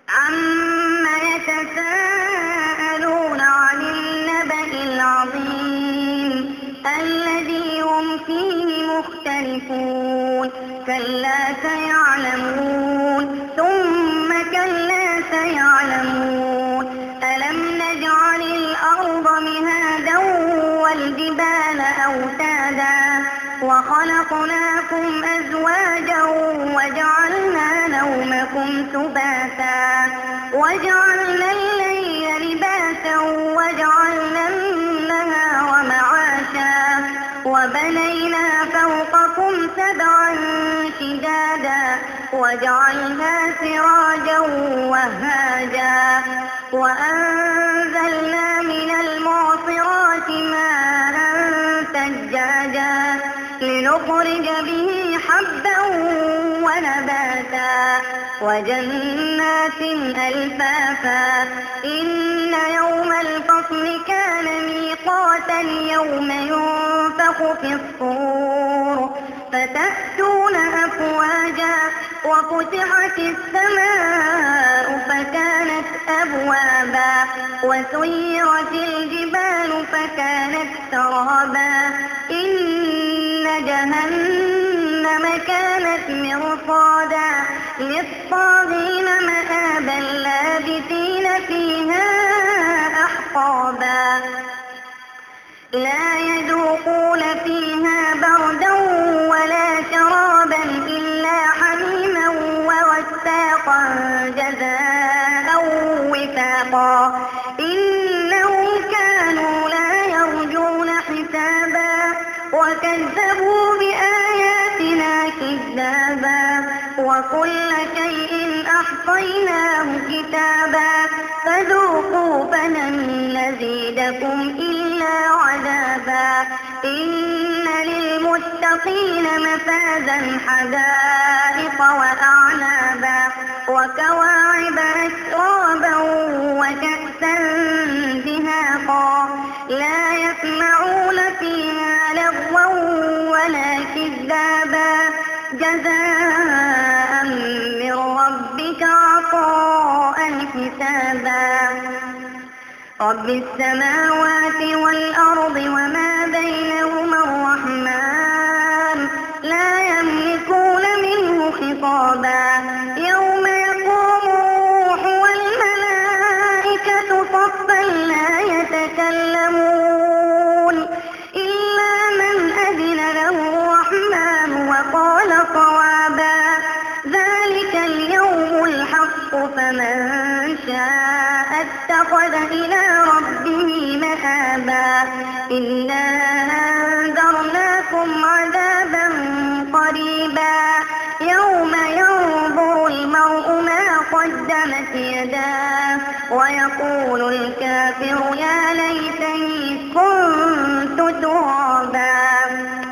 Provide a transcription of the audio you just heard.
عَمَّ يَتَسَاءَلُونَ عَنِ النَّبَإِ الْعَظِيمِ الَّذِي هُمْ فِيهِ مُخْتَلِفُونَ كَلَّا سَيَعْلَمُونَ ثُمَّ كَلَّا سَيَعْلَمُونَ أَلَمْ نَجْعَلِ الْأَرْضَ مِهَادًا وَالْجِبَالَ أَوْتَادًا وَخَلَقْنَاكُمْ أَزْوَاجًا وَجَعَلْنَا نَوْمَكُمْ سُبَاتًا وَجَعَلْنَا اللَّيْلَ لِبَاسًا وَجَعَلْنَا النَّهَارَ مَعَاشًا وَبَنَيْنَا فَوْقَكُمْ سَبْعًا شِدَادًا وَجَعَلْنَا سِرَاجًا وَهَّاجًا وَأَنزَلْنَا مِنَ الْمُعْصِرَاتِ مَاءً ثَجَّاجًا لِّنُخْرِجَ بِهِ حَبًّا وَنَبَاتًا وَجَنَّاتٍ أَلْفَافًا إِنَّ يَوْمَ الْفَصْلِ كَانَ مِيقَاتًا يَوْمَ يُنفَخُ فِي الصُّورِ فَتَأْتُونَ أَفْوَاجًا وَفُتِحَتِ السَّمَاءُ فَكَانَتْ أَبْوَابًا وَسُيِّرَتِ الْجِبَالُ فَكَانَتْ سَرَابًا إِنَّ جَهَنَّمَ كَانَتْ مِرْصَادًا لِّلطَّاغِينَ مَآبًا لَّابِثِينَ فِيهَا أَحْقَابًا لَّا يَذُوقُونَ فِيهَا بَرْدًا وَلَا شَرَابًا إِلَّا حَمِيمًا وَغَسَّاقًا جَزَاءً وِفَاقًا إِنَّهُمْ كَانُوا لَا يَرْجُونَ حِسَابًا وَكَذَّبُوا بِآيَاتِنَا كِذَّابًا وَكُلَّ شَيْءٍ أَحْصَيْنَاهُ كِتَابًا فَذُوقُوا فَلَن نَّزِيدَكُمْ إِلَّا عَذَابًا إِنَّ لِلْمُتَّقِينَ مَفَازًا حَدَائِقَ وَأَعْنَابًا وَكَوَاعِبَ أَتْرَابًا وَكَأْسًا دِهَاقًا لَّا يَسْمَعُونَ فِيهَا لَغْوًا وَلَا كِذَّابًا جَزَاءً مِّن رَّبِّكَ عَطَاءً حِسَابًا رَّبِّ السَّمَاوَاتِ وَالْأَرْضِ وَمَا بَيْنَهُمَا الرَّحْمَٰنُ لَا يَمْلِكُونَ مِنْهُ خِطَابًا يَوْمَ يَقُومُ الرُّوحُ وَالْمَلَائِكَةُ صَفًّا لَّا يَتَكَلَّمُونَ إِلَّا مَنْ أَذِنَ لَهُ الرَّحْمَٰنُ وَقَالَ صَوَابًا ذَٰلِكَ الْيَوْمُ الْحَقُّ فَمَن شَاءَ اتَّخَذَ إِلَىٰ رَبِّهِ مَآبًا إِنَّا أَنذَرْنَاكُمْ عَذَابًا قَرِيبًا يَوْمَ يَنظُرُ الْمَرْءُ مَا قَدَّمَتْ يَدَاهُ وَيَقُولُ الْكَافِرُ يَا لَيْتَنِي كُنتُ تُرَابًا